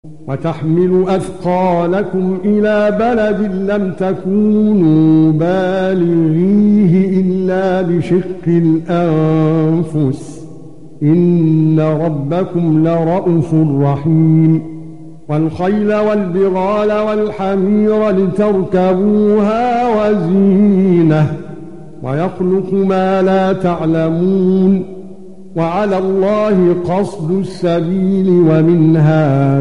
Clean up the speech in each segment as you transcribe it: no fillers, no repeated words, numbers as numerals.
وتحمل أثقالكم إلى بلد لم تكونوا بالغيه إلا بشق الأنفس إن ربكم لرءوف رحيم والخيل والبغال والحمير لتركبوها وزينة ويخلق ما لا تعلمون وعلى الله قصد السبيل ومنها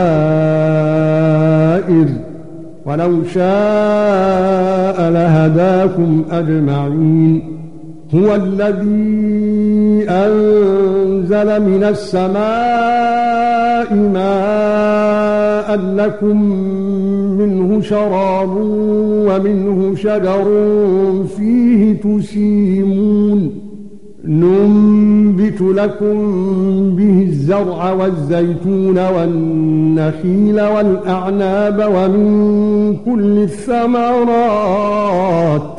جائر ولو شاء لهداكم أجمعين هو الذي أنزل من السماء ماء لكم منه شراب ومنه شجر فيه تسيمون ننبت لكم به الزرع والزيتون والنخيل والأعناب ومن كل الثمرات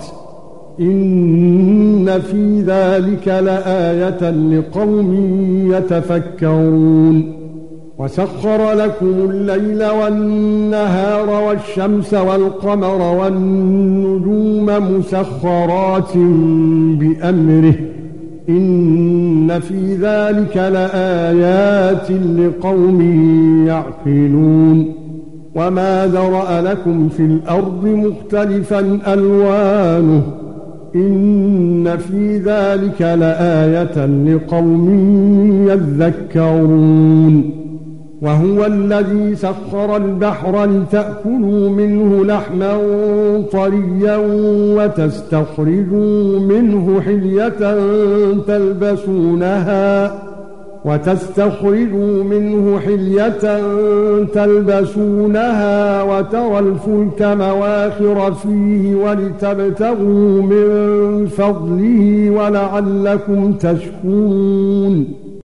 إن في ذلك لآية لقوم يتفكرون وسخر لكم الليل والنهار والشمس والقمر والنجوم مسخرات بأمره إن في ذلك لآيات لقوم يعقلون وما ذرأ لكم في الأرض مختلفا ألوانه إن في ذلك لآية لقوم يذكرون وهو الذي سخر البحر لتأكلوا منه لحما طريا وتستخرجوا منه حلية تلبسونها وترى الفلك مواخر فيه ولتبتغوا من فضله ولعلكم تشكرون